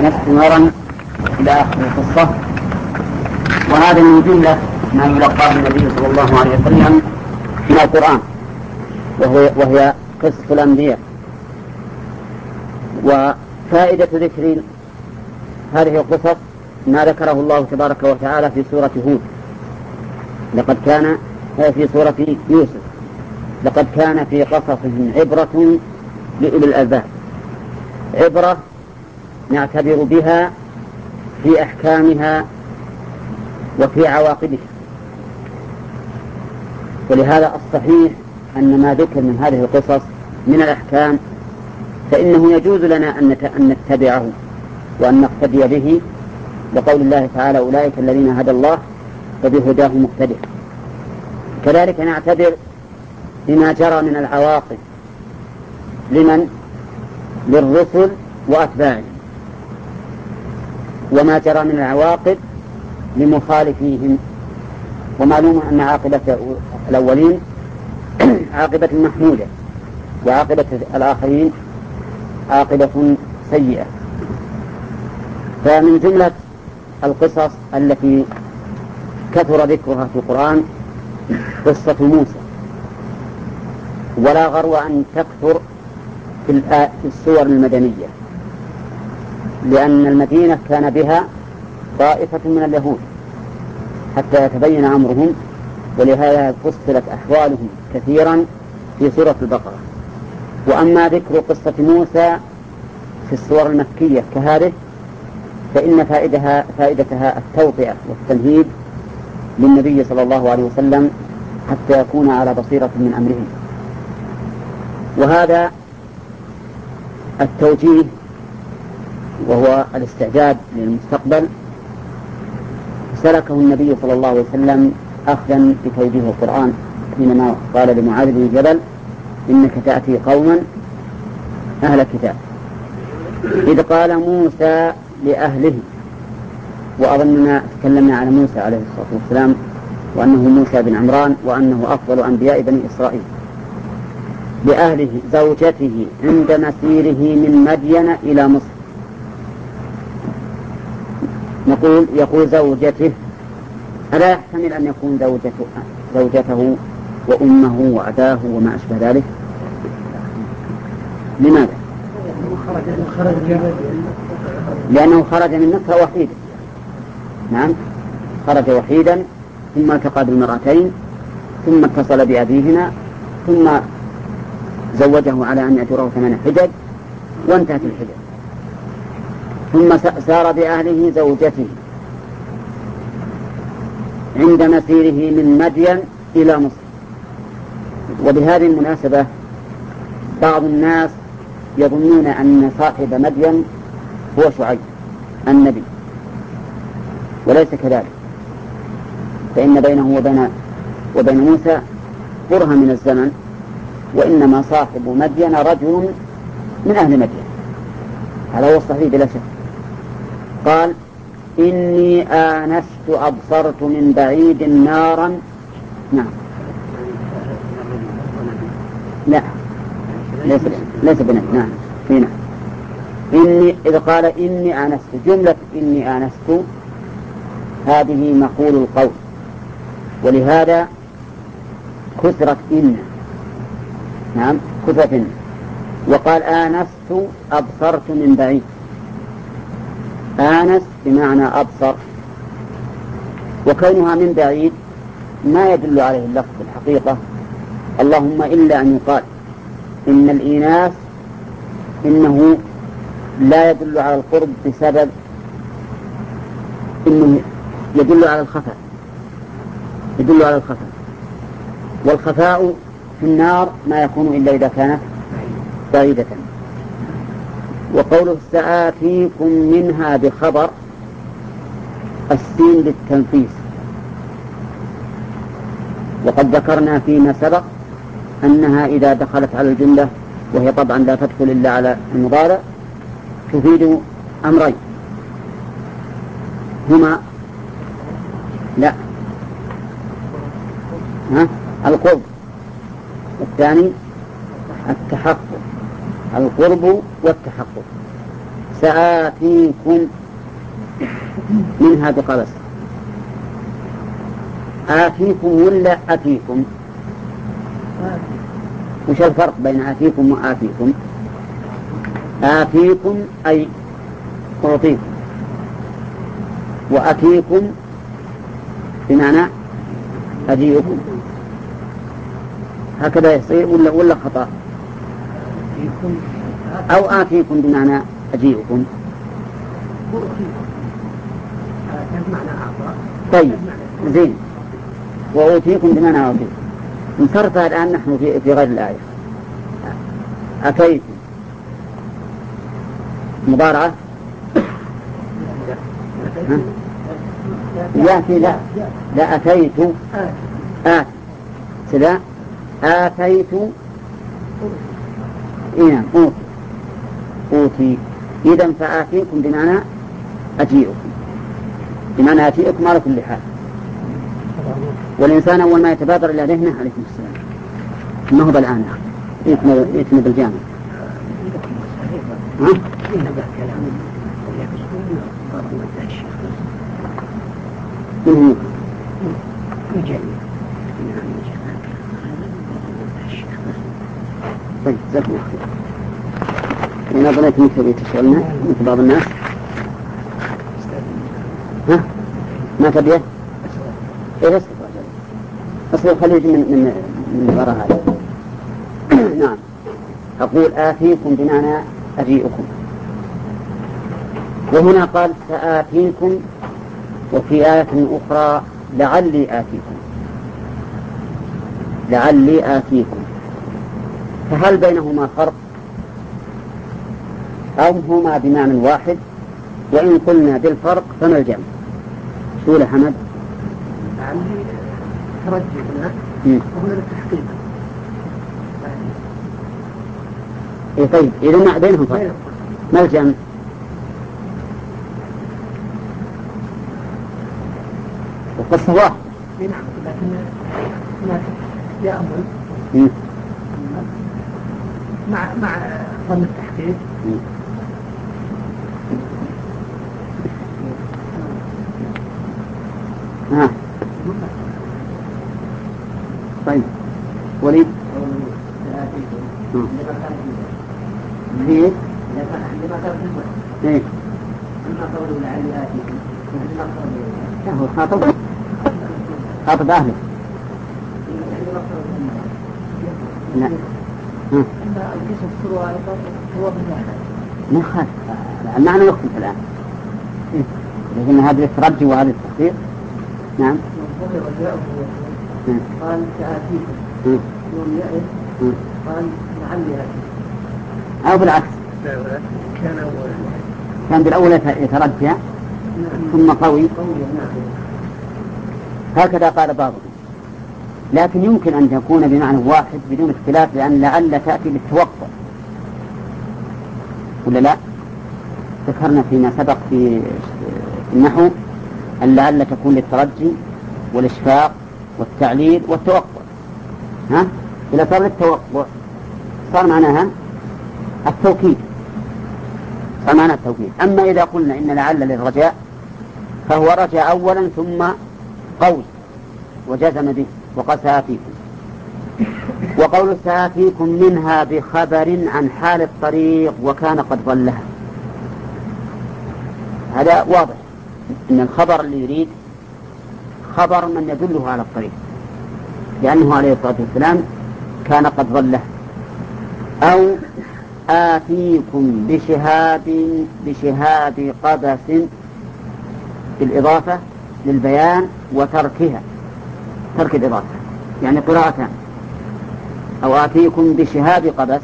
آنست نارا إلى آخر القصة. وهذا من جملة ما يلقاه النبي صلى الله عليه وسلم من القرآن، وهي قصة الأنبياء. وفائدة ذكر هذه القصص ما ذكره الله تبارك وتعالى في سورة هود، لقد كان في سورة يوسف لقد كان في قصصهم عبرة لأولي الألباب، عبرة نعتبر بها في أحكامها وفي عواقبها. ولهذا الصحيح أن ما ذكر من هذه القصص من الأحكام فإنه يجوز لنا أن نتبعه وأن نقتدي به، لقول الله تعالى: أولئك الذين هدى الله فبهداه مقتدر. كذلك نعتبر بما جرى من العواقب للرسل وأتباعهم، وما جرى من العواقب لمخالفيهم. ومعلوم أن عاقبة الأولين عاقبة محمودة، وعاقبة الآخرين عاقبة سيئة. فمن جملة القصص التي كثر ذكرها في القرآن قصة موسى، ولا غرو أن تكثر في السور المدنية، لأن المدينة كان بها طائفة من اليهود حتى يتبين أمرهم، ولهذا فصلت أحوالهم كثيرا في سورة البقرة. وأما ذكر قصة موسى في السور المكية كهذه فإن فائدتها التوطئة والتمهيد للنبي صلى الله عليه وسلم حتى يكون على بصيرة من أمره. وهذا التوجيه وهو الاستعداد للمستقبل سلكه النبي صلى الله عليه وسلم أخذا بتوجيه القرآن حينما قال لمعاذ بن جبل: إنك تأتي قوما أهل كتاب. إذ قال موسى لأهله، وأظننا تكلمنا عن موسى عليه الصلاة والسلام وأنه موسى بن عمران وأنه أفضل أنبياء بني إسرائيل. لأهله زوجته عند مسيره من مدين إلى مصر. يقول زوجته، ألا يحتمل أن يكون زوجته وأمه وأباه وما أشبه ذلك؟ لماذا؟ لأنه خرج من مكة وحيدا. نعم، خرج وحيدا ثم التقى بالمرأتين ثم اتصل بأبيهما ثم زوجه على أن يأجره 8 حجج وانتهت الحجج، ثم سار بأهله زوجته عند مسيره من مدين إلى مصر. وبهذه المناسبة بعض الناس يظنون أن صاحب مدين هو شعيب النبي، وليس كذلك، فإن بينه وبين موسى برهة من الزمن، وإنما صاحب مدين رجل من أهل مدين. هذا هو الصحيح بلا شك. قال: إني آنست أبصرت من بعيد نارا. نعم، لا ليس بنت. نعم، هنا إذا قال إني آنست، جملة إني آنست هذه مقول القول، ولهذا كسرت إن. نعم، كسرت إن. وقال آنست أبصرت من بعيد. آنس بمعنى أبصر، وكونها من بعيد ما يدل عليه اللفظ الحقيقة، اللهم إلا أن يقال إن الإناث إنه لا يدل على القرب بسبب إنه يدل على الخفاء، والخفاء في النار ما يكون إلا إذا كانت بعيدة. وقوله سآتيكم منها بخبر، السين للتنفيس، وقد ذكرنا فيما سبق أنها إذا دخلت على الجملة، وهي طبعا لا تدخل إلا على المضارع، تفيد أمرين هما القرب، والثاني التحقق، القرب والتحقق. سآتيكم منها بقبس. آتيكم ولا أتيكم؟ وش الفرق بين آتيكم وآتيكم؟ آتيكم أي أعطيكم، وأتيكم بمعنى أجيئكم. هكذا يصير ولا خطأ؟ أو آتيكم بمعنى أجيئكم. طيب زين، وأوتيكم بمعنى أوتيكم. نصرفها الآن نحن في غير الآية. أتيت مضارعة يأتي لا أتيت آت سلا آتيت إنا أوتي. إذن فآتيكم بمعنى أجيئكم، بمعنى أجيئكم على كل حال. والإنسان أول ما يتبادر إلى ذهنه عليكم السلام ما هو بالآن يتم بالجامع. طيب زكوا أنا ظنيت أنك تبي تسألنا مثل بعض الناس. ها ما تبيه؟ إيه بس أصل خليه من وراء هذا. نعم أقول آتيكم بمعنى أجيئكم. وهنا قال سآتيكم، وفي آية أخرى لعلي آتيكم. فهل بينهما فرق أو هما بمعنى واحد؟ وإن قلنا بالفرق فما الجمع؟ سؤال حمد. لعلي ترجي هنا وهنا للتحقيق. إيه طيب إذا ما بينهم فرق ما الجمع؟ وقصة واحد. نعم لكن هناك يأمل مع ظن التحقيق. طيب وليد كيف؟ ايه هو خاطب أهله. لا ما خالف المعنى يختلف الآن، لكن هذا الترجي وهذا التحقيق. نعم قال سآتيكم يوم يأت قال لعلي آتيكم أو بالعكس كان بالأول يترجى ثم قوي. هكذا قال بعضهم، لكن يمكن أن تكون بمعنى واحد بدون اختلاف، لأن لعل تأتي بالتوقع ولا لا؟ ذكرنا فيما سبق في النحو أن لعل تكون للترجي والإشفاق والتعليل والتوقع. إذا صار للتوقع صار معناها التوكيد، صار معناها التوكيد. أما إذا قلنا إن لعل للرجاء فهو رجع أولا ثم قول وجزم به وقال سآتيكم. وقول سآتيكم منها بخبر عن حال الطريق وكان قد ظلها، هذا واضح أن الخبر اللي يريد خبر من يدله على الطريق، لأنه عليه الصلاة والسلام كان قد ظله. أو آتيكم بشهاب قبس بالإضافة للبيان وتركها، ترك الإضافة يعني قراءتان. أو آتيكم بشهاب قبس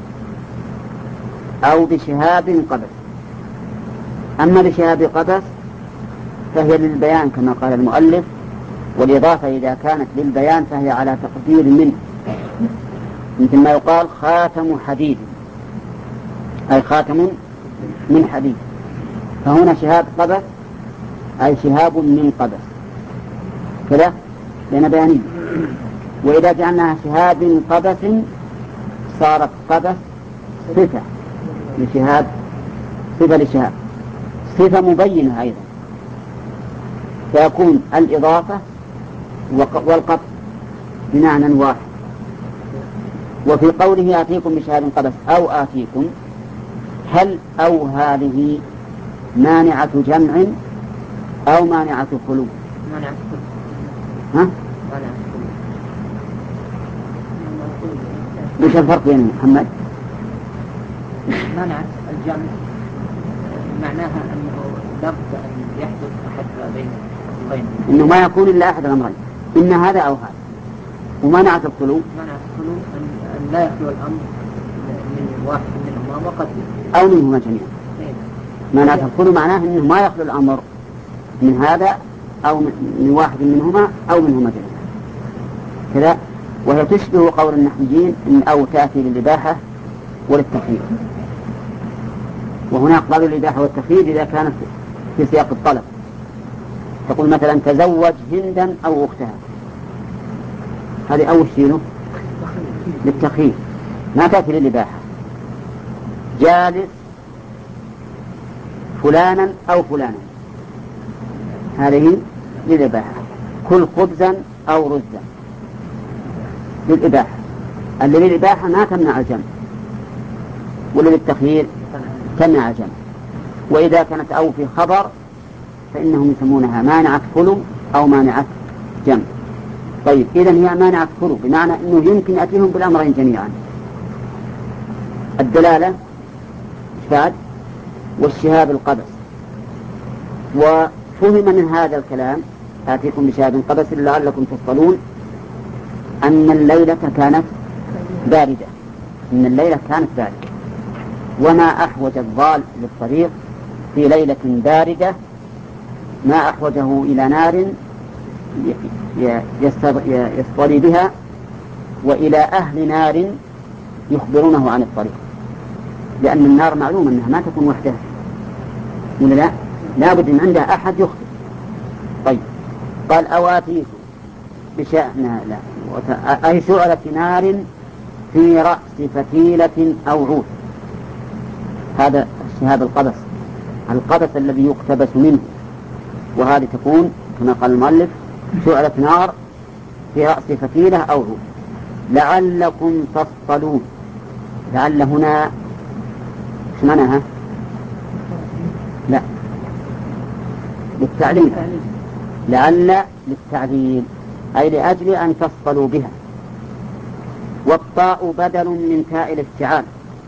أو بشهاب قبس. أما بشهاب قبس فهي للبيان كما قال المؤلف، والإضافة إذا كانت للبيان فهي على تقدير منه، مثل ما يقال خاتم حديد أي خاتم من حديد. فهنا شهاب قبس أي شهاب من قبس كذا لأن بيانية. وإذا جعلناها شهاب قبس صارت قبس صفة لشهاب صفة للشهاب، صفة مبينة أيضا، فيكون الإضافة والقطع بمعنى واحد. وفي قوله آتيكم بشهاب قبس أو آتيكم، هل أو هذه مانعة جمع أو مانعة خلو؟ مانعة خلو. ها؟ مانعة خلو. وش الفرق بين محمد؟ مانعة الجمع معناها أنه لابد أن يحدث أحد هذين الأمرين، إنه ما يكون إلا أحد الأمرين، إن هذا أو هذا. ومانعة الخلو؟ مانعة الخلو أن لا يخلو الأمر من واحد منهما وقد أو منهما جميعا. مانعة الخلو معناه أنه ما يخلو الأمر من هذا أو من واحد منهما أو منهما جميعا كذا. وهي تشبه قول النحويين إن أو تأتي للإباحة وللتخيير، وهناك قالوا الإباحة والتخيير إذا كانت في سياق الطلب، تقول مثلا تزوج هندا أو أختها، هذه أول شيء للتخيير ما تأتي للإباحة. جالس فلانا أو فلانا، هذه للإباحة. كل خبزا أو رزا للإباحة. اللي للإباحة ما تمنع الجمع، واللي للتخيير تمنع الجمع. وإذا كانت أو في خبر فإنهم يسمونها مانعة خلو أو مانعة جمع. طيب إذن هي مانعة خلو بمعنى أنه يمكن أتيهم بالأمرين جميعا، الدلالة إشفاد والشهاب القبس. وفهم من هذا الكلام آتيكم بشهاب قبس لعلكم تصطلون أن الليلة كانت باردة، إن الليلة كانت باردة، وما أحوج الضال للطريق في ليلة باردة ما أحوجه إلى نار يصطلي بها وإلى أهل نار يخبرونه عن الطريق، لأن النار معلوم أنها ما تكون وحدها ولا لا بد من عندها أحد يخبر. طيب قال أواتيكم بشأن أي شعلة نار في رأس فتيلة أو عود. هذا الشهاب القبس، القبس الذي يقتبس منه، وهذه تكون كما قال المؤلف شعلة نار في رأس فتيلة أو عود. لعلكم تصطلون، لعل هنا ايش معناها؟ لا للتعليل، لعل للتعليل أي لأجل أن تصطلوا بها. والطاء بدل من تاء الافتعال.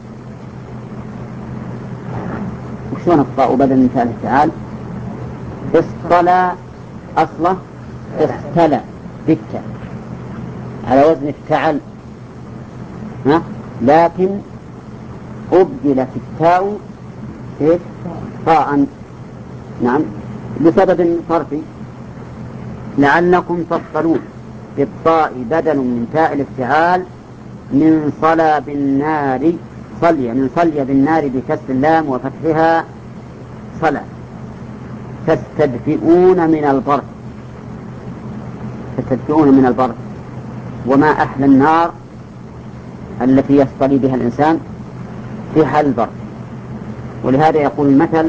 وشون الطاء بدل من تاء الافتعال؟ اصطلى أصله اختلى بالتاء على وزن افتعل، لكن أبدلت التاء طاء، نعم لسبب صرفي. لعلكم تصطلون بالطاء بدل من تاء الافتعال من صلى بالنار، صلي من صلي بالنار بكسر اللام وفتحها صلى. تستدفئون من البرد، تستدفئون من البرد. وما أحلى النار التي يصطلي بها الإنسان في حال البرد. ولهذا يقول المثل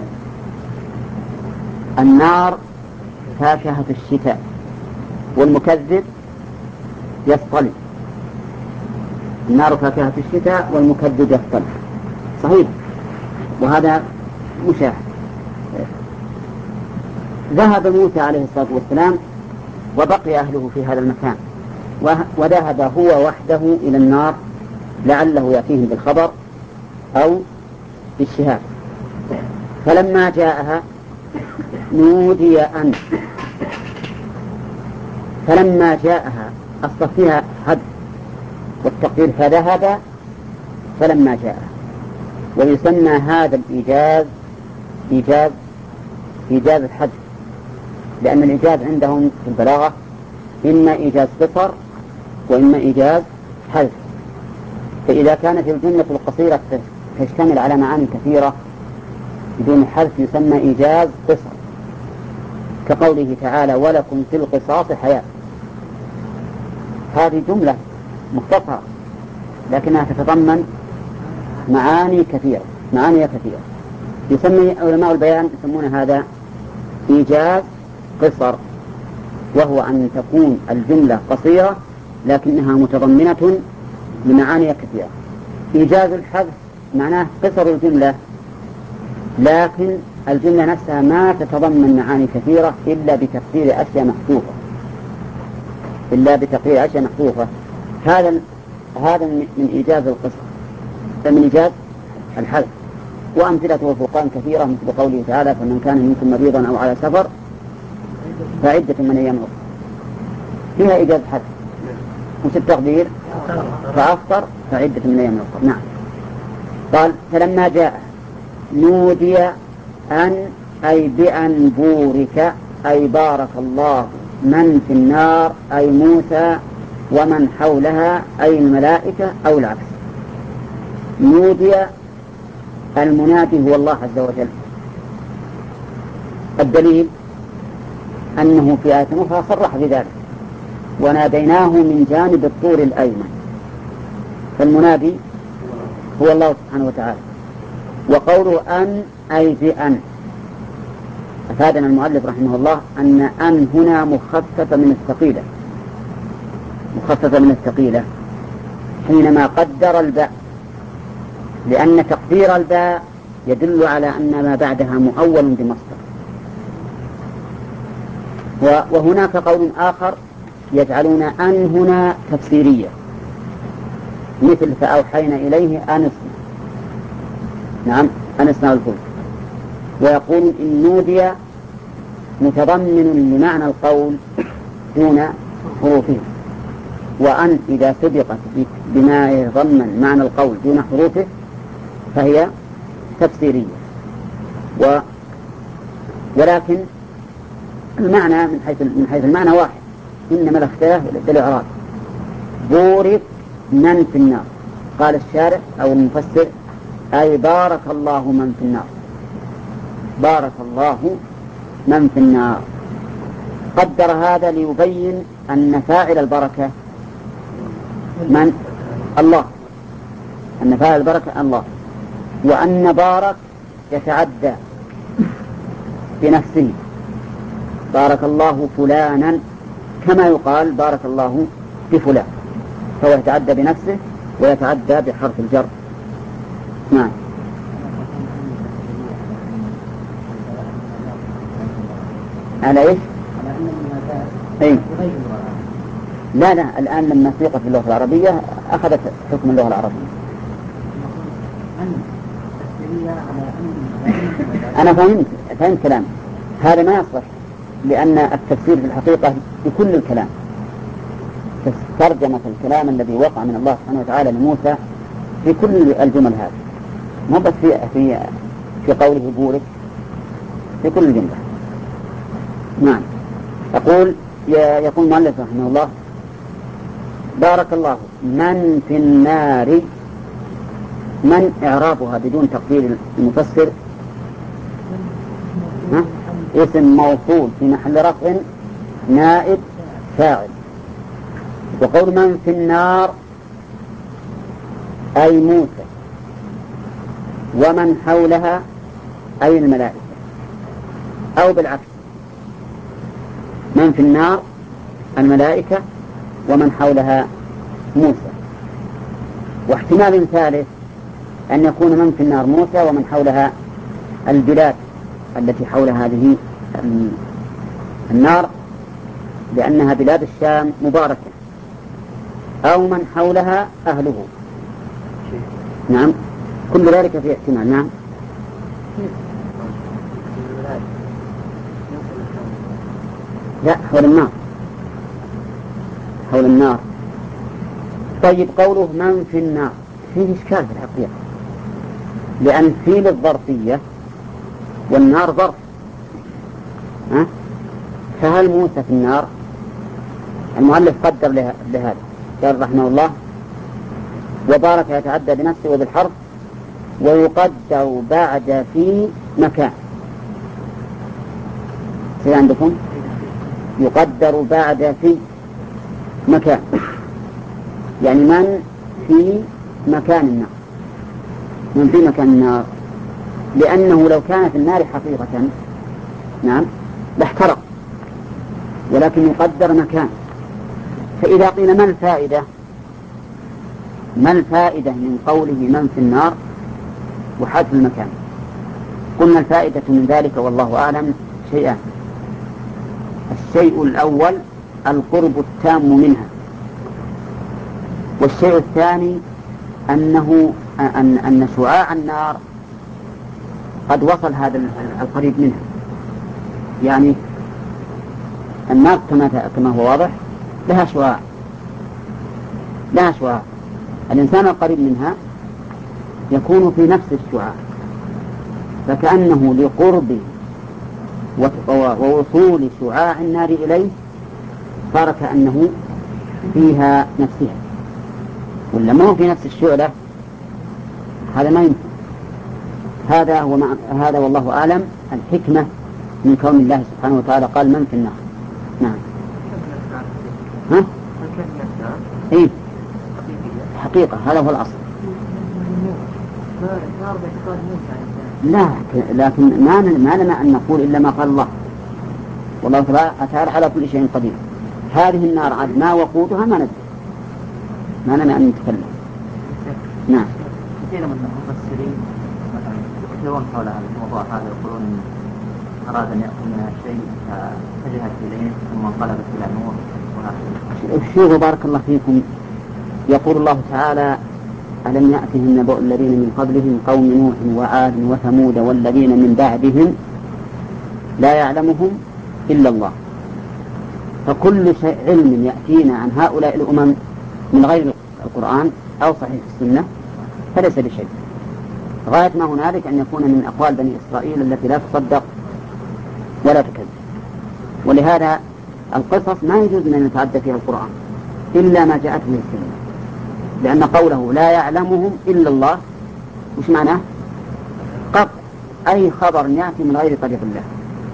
النار فاكهة الشتاء والمكذب يصطلي. النار فاكهة الشتاء والمكذب يصطلي، صحيح، وهذا مشاهد. ذهب موسى عليه الصلاة والسلام وبقي أهله في هذا المكان، وذهب هو وحده إلى النار لعله يأتيهم بالخبر أو بالشهاب. فلما جاءها نودي أن، فلما جاءها أصل فيها حد والتقدير فذهب فلما جاءها. ويسمى هذا الإيجاز إيجاز الحد، لأن الإيجاز عندهم في البلاغة إما إيجاز قصر وإما إيجاز حذف. فإذا كانت الجملة القصيرة تشتمل على معاني كثيرة بدون حذف يسمى إيجاز قصر، كقوله تعالى ولكم في القصاص حياة. هذه جملة مختصرة لكنها تتضمن معاني كثيرة. يسمي علماء البيان يسمون هذا إيجاز قصر، وهو أن تكون الجملة قصيرة لكنها متضمنة لمعاني كثيرة. إيجاز الحذف معناه قصر الجملة، لكن الجملة نفسها ما تتضمن معاني كثيرة إلا بتقدير أشياء محذوفة. هذا من إيجاز القصر، من إيجاز الحذف. وأمثلته الفرقان كثيرة، مثل قوله تعالى: فمن كان منكم مريضا أو على سفر فعدة من أيام أخرى، فيها إيجاز حذف. وش التقدير؟ فأفطر فعدة من أيام أخرى. نعم. قال: فلما جاء نودي أن أي بأن بورك أي بارك الله من في النار أي موسى ومن حولها أي الملائكة أو العكس. نودي المنادي هو الله عز وجل. الدليل أنه في آية أخرى صرح بذلك: وناديناه من جانب الطور الأيمن. فالمنادي هو الله سبحانه وتعالى. وقوله أن أي بأن، أفادنا المؤلف رحمه الله أن هنا مخففة من الثقيلة حينما قدر الباء، لأن تقدير الباء يدل على أن ما بعدها مؤول بمصدر. وهناك قول آخر يجعلون أن هنا تفسيرية، مثل فأوحينا إليه أن اصنع. نعم، أن اصنع الفلك. ويقول إن نودي متضمن لمعنى القول دون حروفه، وأن إذا سبقت بما يتضمن معنى القول دون حروفه فهي تفسيرية. ولكن المعنى من حيث المعنى واحد، إنما الاختلاف بالإعراب. بورك من في النار، قال الشارع أو المفسر: أي بارك الله من في النار، بارك الله من في النار. قدر هذا ليبين أن فاعل البركة من؟ الله، أن فاعل البركة الله، وأن بارك يتعدى بنفسه، بارك الله فلانا، كما يقال بارك الله بفلان، فهو يتعدى بنفسه ويتعدى بحرف الجر. نعم. على إيش؟ أي. لا الآن لما سيقت باللغة العربية أخذت حكم اللغة العربية. أنا فهمت كلام هذا ما يصلح، لأن التفسير في الحقيقة بكل الكلام، ترجمة الكلام الذي وقع من الله سبحانه وتعالى لموسى بكل الجمل هذه، مو بس في قوله بورك، في كل الجملة. نعم. يقول المؤلف رحمه الله: بارك الله من في النار. من إعرابها بدون تقدير المفسر اسم موصول في محل رفع نائب فاعل. وقول من في النار أي موسى ومن حولها أي الملائكة، أو بالعكس، من في النار الملائكة ومن حولها موسى. واحتمال ثالث أن يكون من في النار موسى ومن حولها البلاد التي حول هذه النار، لأنها بلاد الشام مباركة، أو من حولها أهله. نعم، كل ذلك في احتمال. نعم. لا، حول النار. طيب، قوله من في النار فيه إشكال في الحقيقة، لأن في للظرفية والنار ظرف. فهل موسى في النار؟ المؤلف قدر لهذا، قال رحمه الله: وبارك يتعدى بنفسه وبالحرف، ويقدر بعد في مكان. في عندكم يقدر بعد في مكان، يعني من في مكان النار. من في مكان النار لأنه لو كان في النار حقيقة نعم لاحترق، ولكن يقدر مكان. فإذا قيل ما الفائدة من قوله من في النار وحذف المكان؟ قلنا الفائدة من ذلك والله أعلم شيئان. الشيء الأول القرب التام منها، والشيء الثاني أن شعاع النار قد وصل هذا القريب منها. يعني النار كما هو واضح لها شعاع، الإنسان القريب منها يكون في نفس الشعاع، فكأنه لقرب ووصول شعاع النار إليه صار كأنه فيها نفسها، ولا ما هو في نفس الشعلة، هذا ما يمكن. هذا والله أعلم الحكمة من كون الله سبحانه وتعالى قال من في النار. نعم. ها؟ إيه؟ حقيقة، هذا هو الأصل. لا، لكن ما لنا أن نقول إلا ما قال الله، والله تعالى على كل شيء قدير. هذه النار عاد ما وقودها ما ندري، ما لنا أن نتكلم. نعم. كثير من المفسرين يكثرون حول الموضوع هذا، يقولون أراد أن يأكل منها شيء فاتجهت إليه ثم انقلبت إلى نور. شوفوا بارك الله فيكم، يقول الله تعالى ألم يأتهم نبأ الذين من قبلهم قوم نوح وعاد وثمود والذين من بعدهم لا يعلمهم إلا الله. فكل شيء علم يأتينا عن هؤلاء الأمم من غير القرآن أو صحيح السنة فليس بشيء. غاية ما هنالك أن يكون من أقوال بني إسرائيل التي لا تصدق ولا تكذب. ولهذا القصص ما يجوز أن يتعدى فيها القرآن إلا ما جاءت به السنة، لأن قوله لا يعلمهم إلا الله وش معناه؟ قطع أي خبر يأتي من غير طريق الله،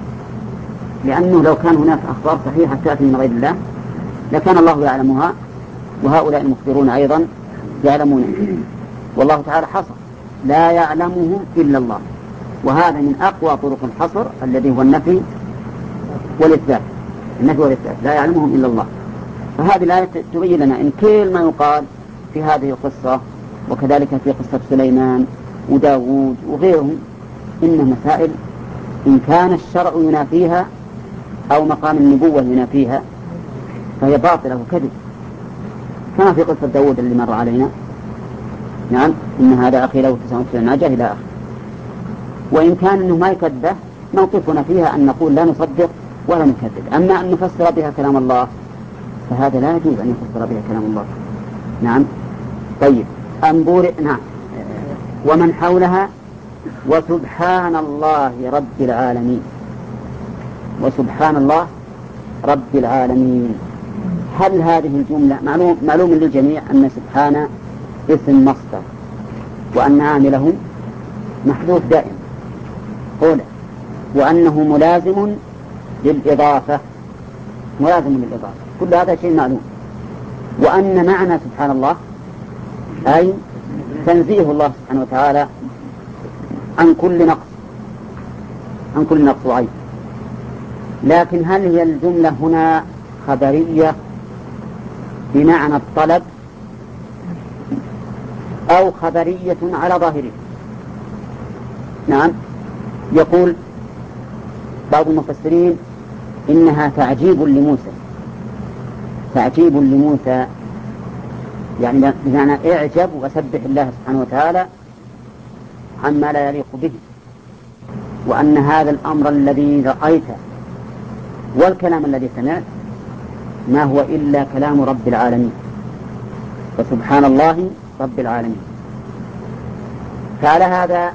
لأنه لو كان هناك أخبار صحيحة تأتي من غير الله لكان الله يعلمها وهؤلاء المخبرون أيضا يعلمون. والله تعالى حصر لا يعلمهم إلا الله، وهذا من أقوى طرق الحصر الذي هو النفي والإثبات. لا يعلمهم إلا الله. فهذه الآية تبين لنا إن كل ما يقال في هذه القصة وكذلك في قصة سليمان وداود وغيرهم إن مسائل إن كان الشرع ينافيها أو مقام النبوة ينافيها فهي باطلة وكذب، كما في قصة داود اللي مر علينا. نعم، إن هذا أخي له 99 ناجة إلى آخر. وإن كان إنه ما يكذب موقفنا فيها أن نقول لا نصدق ولا نكذب. أما أن نفسر بها كلام الله فهذا لا يجوز أن يفسر بها كلام الله. نعم. طيب نعم. ومن حولها وسبحان الله رب العالمين. وسبحان الله رب العالمين. هل هذه الجملة معلوم للجميع أن سبحان اسم مصدر وأن عامله محذوف دائما قوله، وأنه ملازم للإضافة كل هذا شيء معلوم. وأن معنى سبحان الله أي تنزيه الله سبحانه وتعالى عن كل نقص وعيب. لكن هل هي الجملة هنا خبرية بمعنى الطلب أو خبرية على ظاهره؟ نعم. يقول بعض المفسرين إنها تعجيب لموسى، يعني بمعنى اعجب وسبح الله سبحانه وتعالى عما لا يليق به، وأن هذا الأمر الذي رأيته والكلام الذي سمعت ما هو إلا كلام رب العالمين، فسبحان الله رب العالمين. فعلى هذا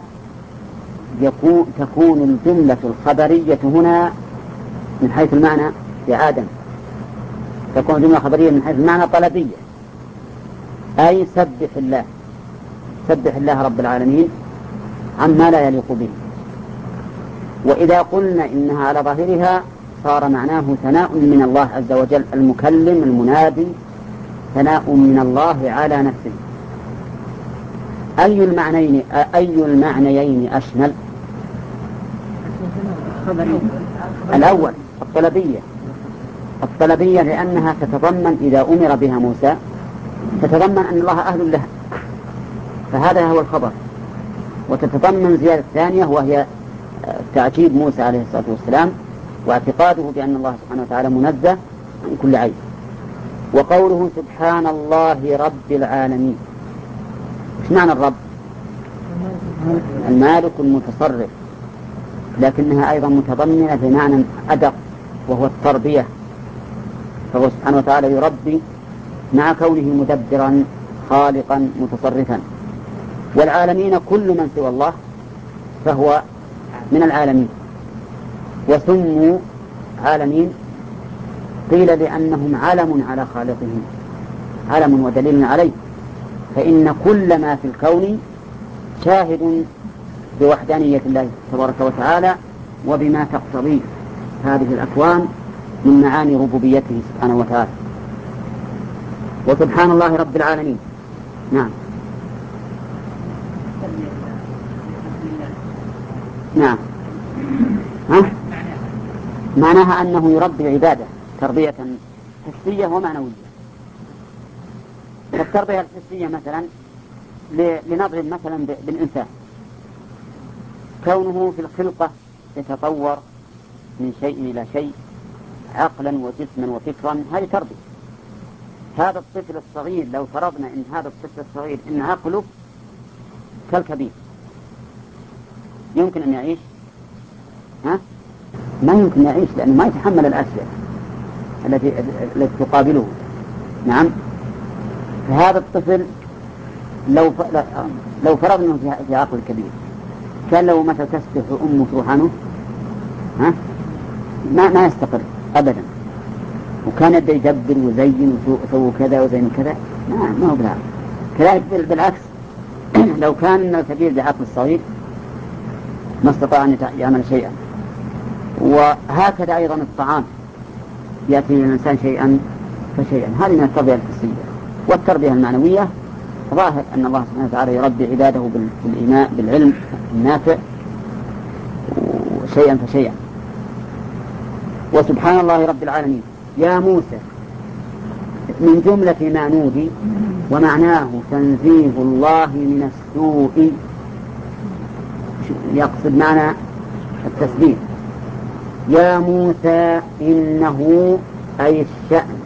تكون الجملة الخبرية هنا من حيث المعنى يا آدم، تكون الجملة خبرية من حيث المعنى طلبية، أي سبح الله رب العالمين عما لا يليق به. وإذا قلنا إنها على ظاهرها صار معناه ثناء من الله عز وجل، المكلم المنادي ثناء من الله على نفسه. أي المعنيين أشمل؟ الأول الطلبية لأنها تتضمن إذا أمر بها موسى تتضمن أن الله أهل لها، فهذا هو الخبر. وتتضمن زيادة ثانية وهي تعجيب موسى عليه الصلاة والسلام واعتقاده بأن الله سبحانه وتعالى منزه عن كل عيب. وقوله سبحان الله رب العالمين، ايش معنى الرب؟ المالك المتصرف، لكنها أيضا متضمنة بمعنى أدق وهو التربية، فهو سبحانه وتعالى يربي مع كونه مدبرا خالقا متصرفا. والعالمين كل من سوى الله فهو من العالمين. وسموا عالمين قيل لأنهم علم على خالقهم، علم ودليل عليه، فإن كل ما في الكون شاهد بوحدانية الله تبارك وتعالى وبما تقتضيه هذه الأكوان من معاني ربوبيته سبحانه وتعالى. وسبحان الله رب العالمين. نعم نعم. معناها أنه يربي عباده تربية حسية ومعنوية. التربية الحسية مثلا لنضرب مثلا بالإنسان، كونه في الخلقة يتطور من شيء إلى شيء عقلا وجسما وفكرا، هذه تربية. هذا الطفل الصغير لو فرضنا إن هذا الطفل الصغير إن عقله كالكبير يمكن أن يعيش؟ ما يمكن يعيش، لأنه ما يتحمل الأشياء التي تقابله. نعم. فهذا الطفل لو فرضنا في عقل كبير كان لو مثلا تسبح أمه تروح عنه ما يستقر أبدا، وكان يبدأ يدبر ويزين وسووا كذا وزين كذا، ما هو بالعكس. كذلك بالعكس لو كان الكبير بعقل الصغير ما استطاع أن يعمل شيئا. وهكذا أيضا الطعام يأتي الإنسان شيئا فشيئا، هذه من التربية الحسية. والتربية المعنوية ظاهر أن الله سبحانه وتعالى يربي عباده بالإيمان بالعلم النافع شيئا فشيئا. وسبحان الله رب العالمين. يا موسى من جملة ما نودي ومعناه تنزيه الله من السوء، يقصد معنى التسبيح. يا موسى إنه أي الشأن،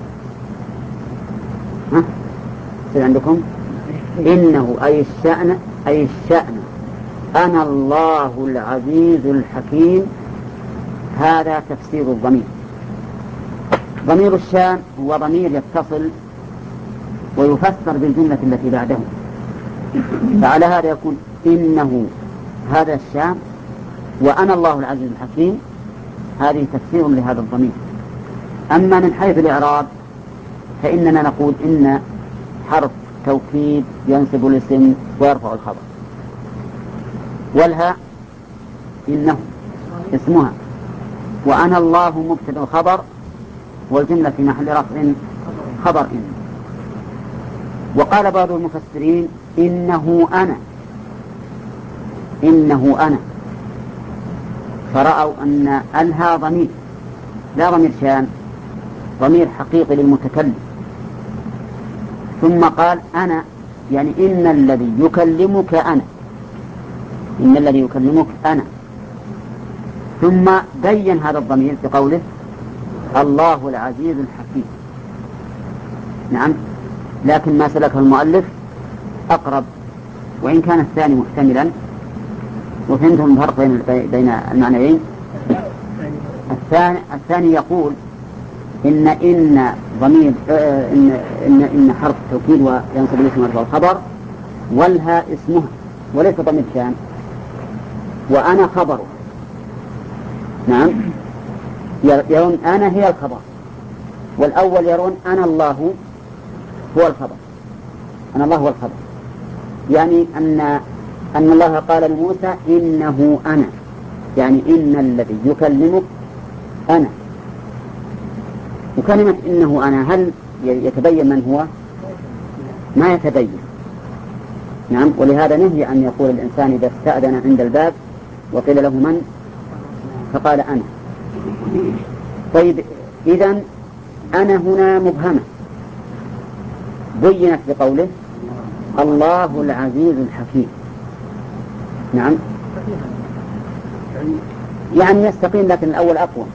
عندكم إنه أي الشأن أي الشأن أنا الله العزيز الحكيم. هذا تفسير الضمير. ضمير الشأن هو ضمير يتصل ويفسر بالجملة التي بعده، فعلى هذا يكون إنه هذا الشأن وأنا الله العزيز الحكيم، هذه تفسير لهذا الضمير. أما من حيث الإعراب فإننا نقول إن حرف توكيد ينصب الاسم ويرفع الخبر، والها إنه اسمها، وأنا الله مبتدأ الخبر، والجملة في محل رفع خبر إن. وقال بعض المفسرين إنه أنا، فرأوا أن أنها ضمير لا ضمير شان، ضمير حقيقي للمتكلم. ثم قال أنا يعني إن الذي يكلمك أنا، إن الذي يكلمك أنا. ثم بين هذا الضمير بقوله الله العزيز الحكيم. نعم، لكن ما سلكه المؤلف أقرب، وإن كان الثاني محتملا. وفهمتم الفرق بين المعنيين. الثاني يقول إن ضمير إن حرف توكيد وينصب الاسم ويرفع الخبر، والها اسمها وليس ضمير شان، وأنا خبره. نعم، يرون أنا هي الخبر، والأول يرون أنا الله هو الخبر، أنا الله هو الخبر، يعني أن الله قال لموسى إنه أنا، يعني إن الذي يكلمك أنا. وكلمة إنه أنا هل يتبين من هو؟ ما يتبين. نعم، ولهذا نهي أن يقول الإنسان إذا استأذن عند الباب وقيل له من؟ فقال أنا. طيب إذن أنا هنا مبهمة بينت بقوله الله العزيز الحكيم. نعم يعني يستقيم، لكن الأول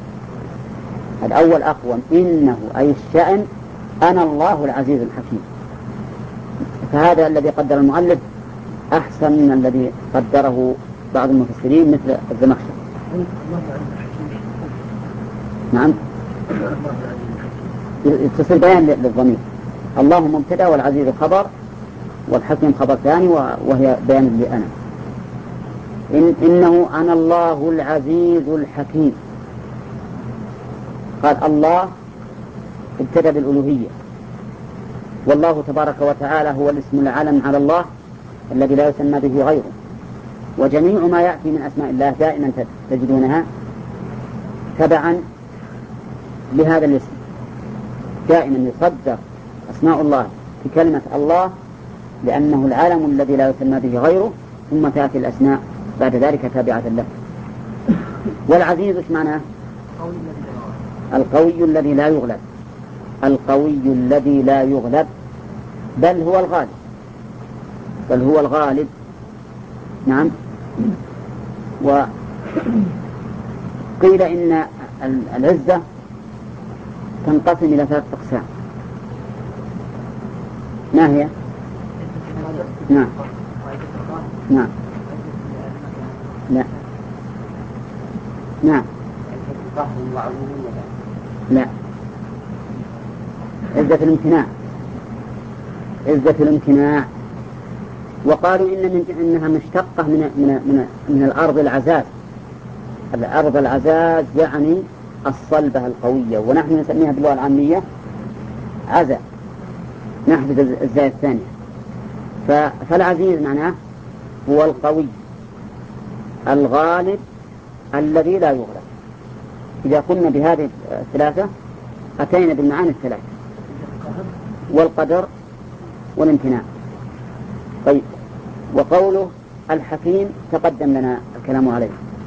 أقوم إنه أي الشأن أنا الله العزيز الحكيم. فهذا الذي قدر المؤلف أحسن من الذي قدره بعض المفسرين مثل الزمخشري. نعم تصير بيان للضمير. الله مبتدأ والعزيز خبر والحكيم خبر ثاني وهي بيان لأنا. إنه أنا الله العزيز الحكيم. قال الله ابتدأ بالألوهية، والله تبارك وتعالى هو الاسم العلم على الله الذي لا يسمى به غيره. وجميع ما يأتي من أسماء الله دائما تجدونها تبعا لهذا الاسم، دائما يصدر أسماء الله في كلمة الله لأنه العالم الذي لا يسمى به غيره، ثم تأتي الأسماء بعد ذلك تابعة له. والعزيز ايش معناه؟ القوي الذي لا يغلب، القوي الذي لا يغلب، بل هو الغالب. نعم. وقيل إن العزة تنقسم إلى 3 أقسام. ما هي؟ نعم نعم لا نعم لا عزة الامتناع. وقالوا إنها مشتقة من الأرض العزاز. الأرض العزاز يعني الصلبة القوية، ونحن نسميها باللغة العامية عزا، نحذف الزاء الثانية. فالعزيز معناه هو القوي الغالب الذي لا يغلب. إذا قلنا بهذه الثلاثة أتينا بالمعاني الثلاثة، والقدر والامتناع. طيب، وقوله الحكيم تقدم لنا الكلام عليه،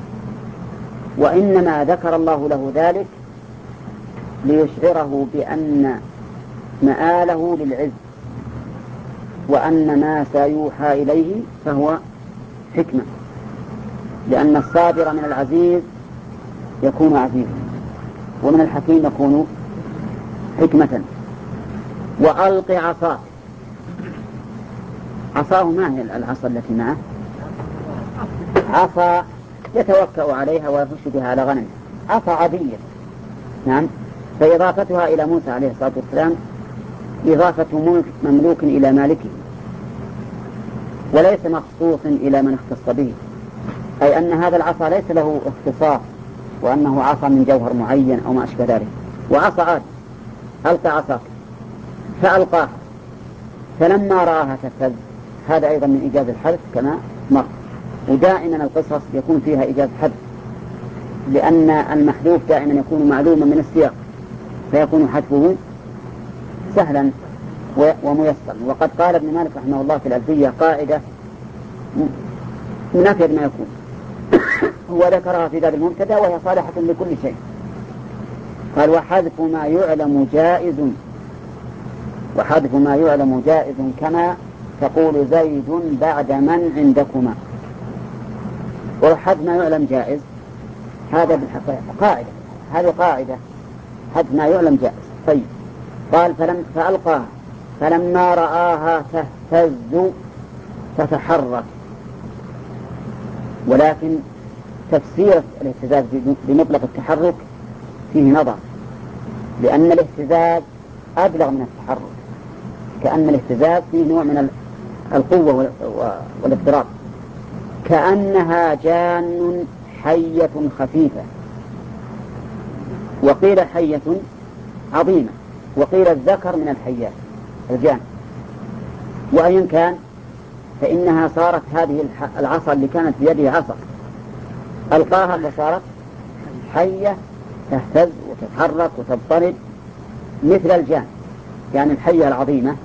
وإنما ذكر الله له ذلك ليشعره بأن مآله للعز، وأن ما سيوحى إليه فهو حكمة، لأن الصادر من العزيز يكون عزيزا، ومن الحكيم يكون حكمة. وألق عصاك. عصاه ما هي العصا التي معه؟ عصا يتوكأ عليها ويخش بها على غنمه، عصا عادية. نعم. فإضافتها إلى موسى عليه الصلاة والسلام إضافة ملك مملوك إلى مالكه، وليس مخصوص إلى من اختص به، أي أن هذا العصا ليس له اختصاص وأنه عصا من جوهر معين أو ما أشبه ذلك. وعصا عاد، ألقى عصاك فألقاها فلما رآها تهتز. هذا أيضا من إيجاز الحذف كما مر، ودائما القصص يكون فيها إيجاز حذف، لأن المحذوف دائما يكون معلوما من السياق فيكون حذفه سهلا وميسرا. وقد قال ابن مالك رحمه الله في الألفية قاعدة من أفيد ما يكون هو ذكرها في باب المبتدأ وهي صالحة لكل شيء. قال وحذف ما يعلم جائز كما تقول زيد بعد من عندكما. وحذف ما يعلم جائز هذا بالحقيقة قاعدة، هذه قاعدة، حذف ما يعلم جائز. طيب، قال فألقاها فلما رآها تهتز تتحرك. ولكن تفسير الاهتزاز بمطلق التحرك فيه نظر، لأن الاهتزاز أبلغ من التحرك، كأن الاهتزاز فيه نوع من القوة والاضطراب، كأنها جان حية خفيفة، وقيل حية عظيمة، وقيل الذكر من الحيات الجان. وأيا كان فإنها صارت هذه العصا اللي كانت بيده عصا ألقاها وصارت حية تهتز وتتحرك وتضطرب مثل الجان، يعني الحية العظيمة.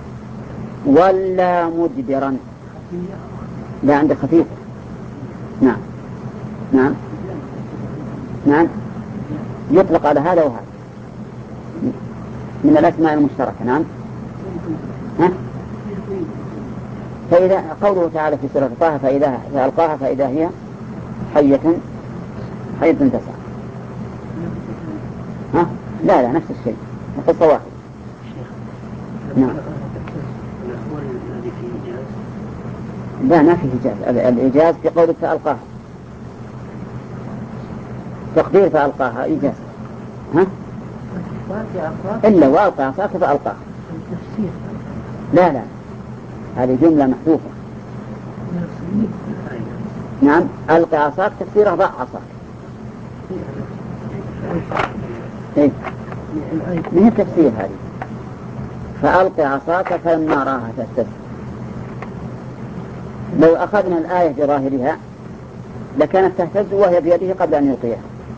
ولا مدبرا، لا عند خفيفة. نعم نعم يطلق على هذا وهذا من الأسماء المشتركة. نعم. فإذا قوله تعالى في سورة طه فإذا ألقاها فإذا هي حية تسعى. لا نفس الشيء، قصة واحدة. نعم. لا ما في إيجاز. الإيجاز في قولك فألقاها، تقدير فألقاها إيجاز. إلا وألقى عصاك فألقاها. لا هذه جملة محذوفة. نعم ألقى عصاك تفسيره ضع عصاك. إيه من التفسير هذه فألقى عصاك فلما راها تهتز. لو أخذنا الآية بظاهرها لكانت تهتز وهي بيده قبل أن يلقيها،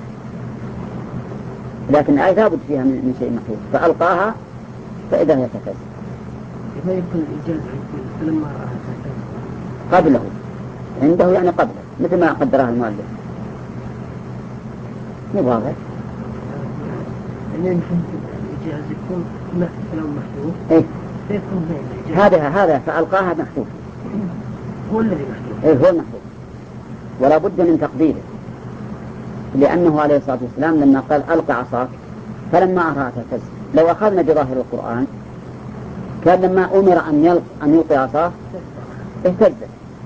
لكن الآية لابد فيها من شيء محذوف فألقاها فإذا هي تهتز. ما يكون الإيجاز فلما راها تهتز قبله عنده يعني قبله مثل ما قدرها المؤلف. مو واضح؟ يعني يمكن الإيجاز يكون كلام محذوف. إيه فيكون الإيجاز هذا فألقاها محذوف. هو الذي محذوف. إيه هو المحذوف ولا بد من تقديره، لأنه عليه الصلاة والسلام لما قال ألقى عصاك فلما أراها تهتز، لو أخذنا بظاهر القرآن كان لما أمر أن يلقي عصاه اهتزت،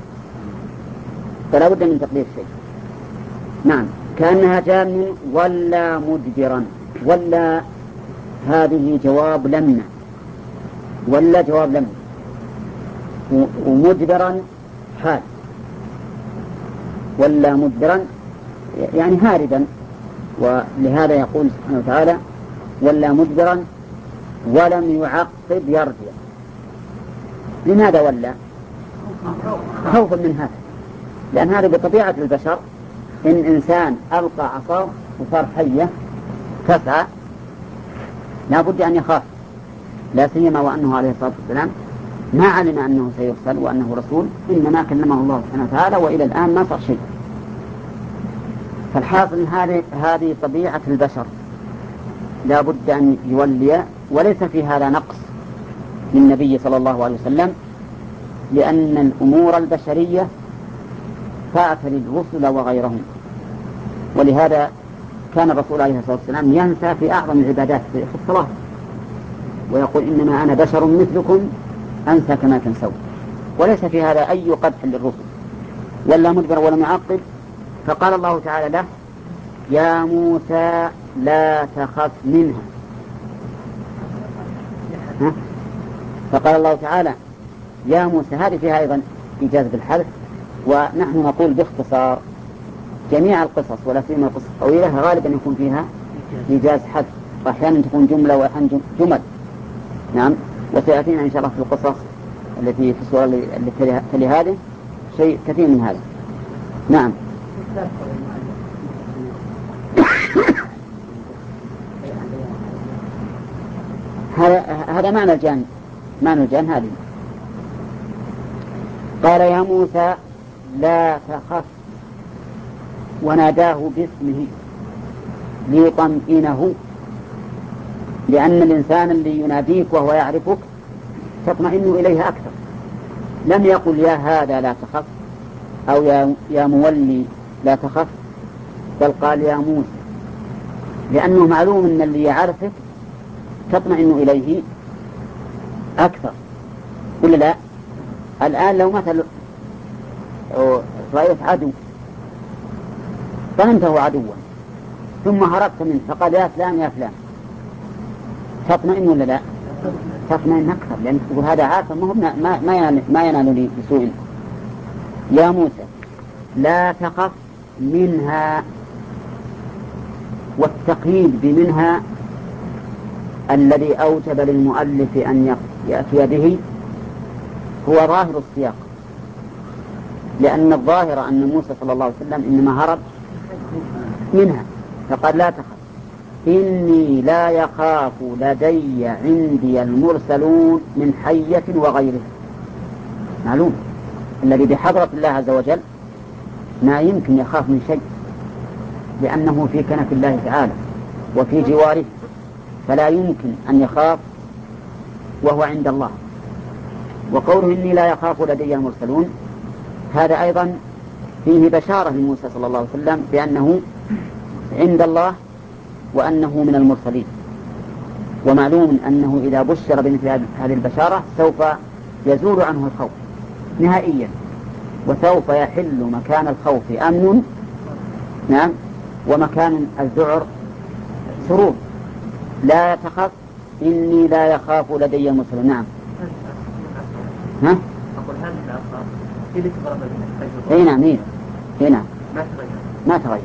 فلا بد من تقدير شيء. نعم كأنها جان ولا مدبرا. ولا هذه جواب لما، ولا جواب لما، ومدبرا حال. ولا مدبرا يعني هاربا، ولهذا يقول سبحانه وتعالى ولا مدبرا ولم يعقب يرجع. لماذا ولا؟ خوفا من هذا، لأن هذا بطبيعة البشر. إن إنسان ألقى عصاه وصار حية تسعى لا بد أن يخاف، لا سيما وأنه عليه الصلاة والسلام ما علم أنه سيرسل وأنه رسول، إنما كلمه الله سبحانه وتعالى وإلى الآن ما صار شيء. فالحاصل هذه طبيعة البشر لا بد أن يولي، وليس في هذا نقص للنبي صلى الله عليه وسلم، لأن الأمور البشرية فات للرسل وغيرهم. ولهذا كان الرسول عليه الصلاة والسلام ينسى في أعظم العبادات في الصلاة ويقول إنما أنا بشر مثلكم أنسى كما تنسون، وليس في هذا أي قدح للرسل. ولا مدبر ولم يعقب، فقال الله تعالى له يا موسى لا تخف منها. فقال الله تعالى يا موسى، هذه فيها أيضا إيجاز بالحذف، ونحن نقول باختصار جميع القصص ولا سيما القصص الطويلة غالبا يكون فيها إيجاز حذف، وأحيانا تكون جملة وأحيانا جمل. نعم وسيأتينا إن شاء الله في القصص التي في السورة التي تلي هذه شيء كثير من هذا. نعم هذا معنى الجان. معنى الجان هذه قال يا موسى لا تخف، وناداه باسمه ليطمئنه، لأن الإنسان اللي يناديك وهو يعرفك تطمئن إليه أكثر. لم يقل يا هذا لا تخف أو يا مولي لا تخف، بل قال يا موسى، لأنه معلوم أن اللي يعرفك تطمئن إليه أكثر. ولا لا؟ الآن لو مثل رأيت عدو ظننته عدوا ثم هربت منه فقال يا فلان يا فلان، تطمئن ولا لا؟ تطمئن أكثر، لأن تقول هذا عارف ما ينال لي بسوء. يا موسى لا تخف منها، والتقييد بمنها الذي أوجب للمؤلف أن يأتي به هو ظاهر السياق، لأن الظاهر أن موسى صلى الله عليه وسلم إنما هرب منها، فقال لا تخف إني لا يخاف لدي عندي المرسلون من حية وغيره. معلوم الذي بحضرة الله عز وجل ما يمكن يخاف من شيء، لأنه في كنف الله تعالى وفي جواره، فلا يمكن أن يخاف وهو عند الله. وقوله إني لا يخاف لدي المرسلون هذا أيضا فيه بشارة لموسى صلى الله عليه وسلم بأنه عند الله وأنه من المرسلين. ومعلوم أنه إذا بشر بمثل هذه البشارة سوف يزول عنه الخوف نهائيا، وسوف يحل مكان الخوف أمن، نعم، ومكان الذعر سرور. لا تخف إني لا يخاف لدي المرسلون. نعم. ها؟ أقول هذه الألفاظ هي اللي تضرب هنا هنا ما تغير،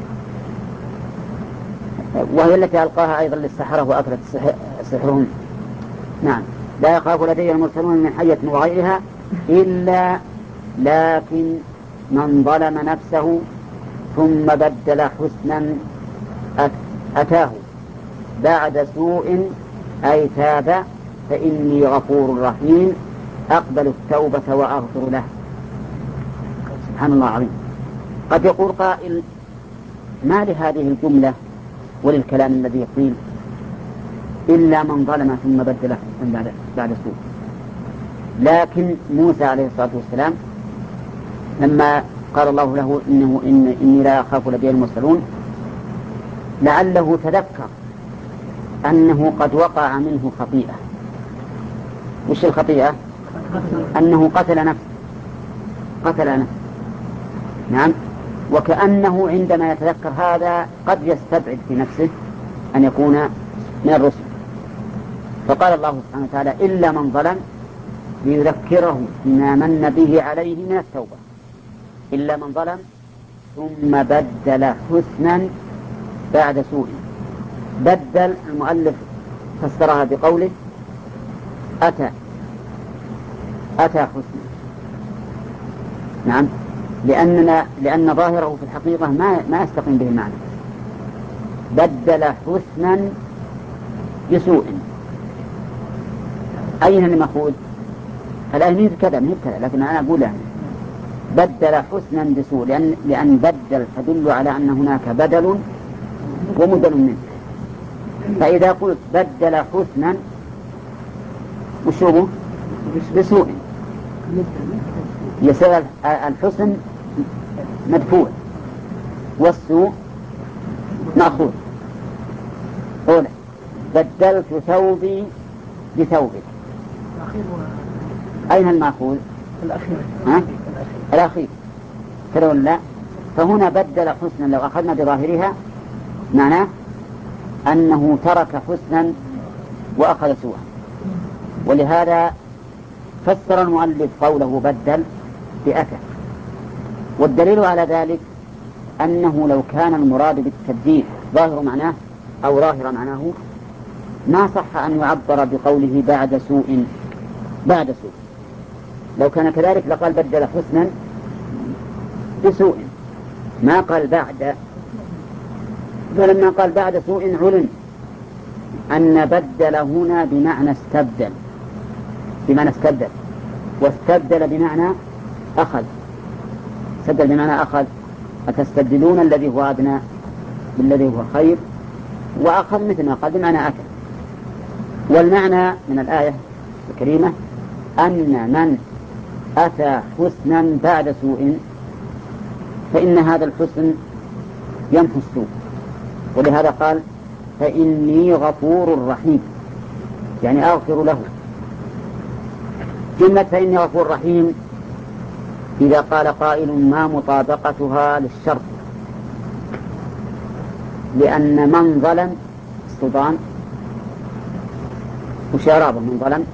وهي التي ألقاها أيضا للسحرة وأكلت سحرهم. نعم. لا يخاف لدي المرسلون من حية وغيرها إلا لكن من ظلم نفسه ثم بدل حسنا أتاه بعد سوء أي تاب فإني غفور رحيم أقبل التوبة وأغفر له. سبحان الله العظيم. قد يقول قائل ما لهذه الجملة وللكلام الذي يقيل إلا من ظلم ثم بدل حسنا بعد سوء؟ لكن موسى عليه الصلاة والسلام لما قال الله له إني لا أخاف لدي المرسلون لعله تذكر أنه قد وقع منه خطيئة. وش الخطيئة؟ أنه قتل نفسه. نعم. وكأنه عندما يتذكر هذا قد يستبعد في نفسه أن يكون من الرسل، فقال الله سبحانه وتعالى إلا من ظلم ليذكره بما من به عليه من التوبة. إلا من ظلم ثم بدل حسنا بعد سوء. بدل المؤلف فسرها بقوله أتى حسنا. نعم. لأن ظاهره في الحقيقة ما يستقيم به المعنى. بدل حسنا بسوء. أين المأخوذ؟ الآية كذا لكن أنا أقول يعني بدل حسنا بسوء، لأن بدل تدل على أن هناك بدل ومبدل منه. فإذا قلت بدل حسنا وشوبه بسوء يصير الحسن مدفوع والسوء مأخوذ. أولا بدلت ثوبي بثوبك. أين المأخوذ؟ الأخير. ترون لا. فهنا بدل حسنا لو أخذنا بظاهرها معناه أنه ترك حسنا وأخذ سوءا، ولهذا فسر المؤلف قوله بدل بأتى. والدليل على ذلك أنه لو كان المراد بالتبديل ظاهر معناه أو ظاهر معناه ما صح أن يعبر بقوله بعد سوء. لو كان كذلك لقال بدل حسنا بسوء، ما قال بعد. فلما قال بعد سوء علم أن بدل هنا بمعنى استبدل، واستبدل بمعنى أخذ. استبدل بمعنى أخذ. أتستبدلون الذي هو أدنى بالذي هو خير، وأخذ مثل ما قال بمعنى أكل. والمعنى من الآية الكريمة أن من أتى حسنا بعد سوء فإن هذا الحسن يمحو السوء، ولهذا قال فإني غفور رحيم، يعني أغفر له. جملة فإني غفور رحيم إذا قال قائل ما مطابقتها للشرط؟ لأن من ظلم السلطان وشرابه من ظلم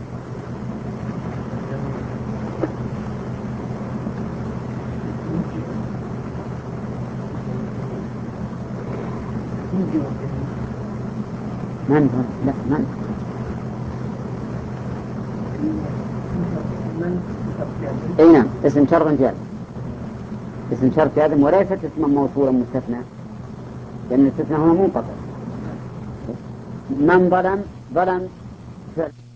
من اي نعم اسم شرط جازم، اسم شرط جازم وليست اسما موصولا مستثنى، لأن الاستثناء هنا منقطع. من ظلم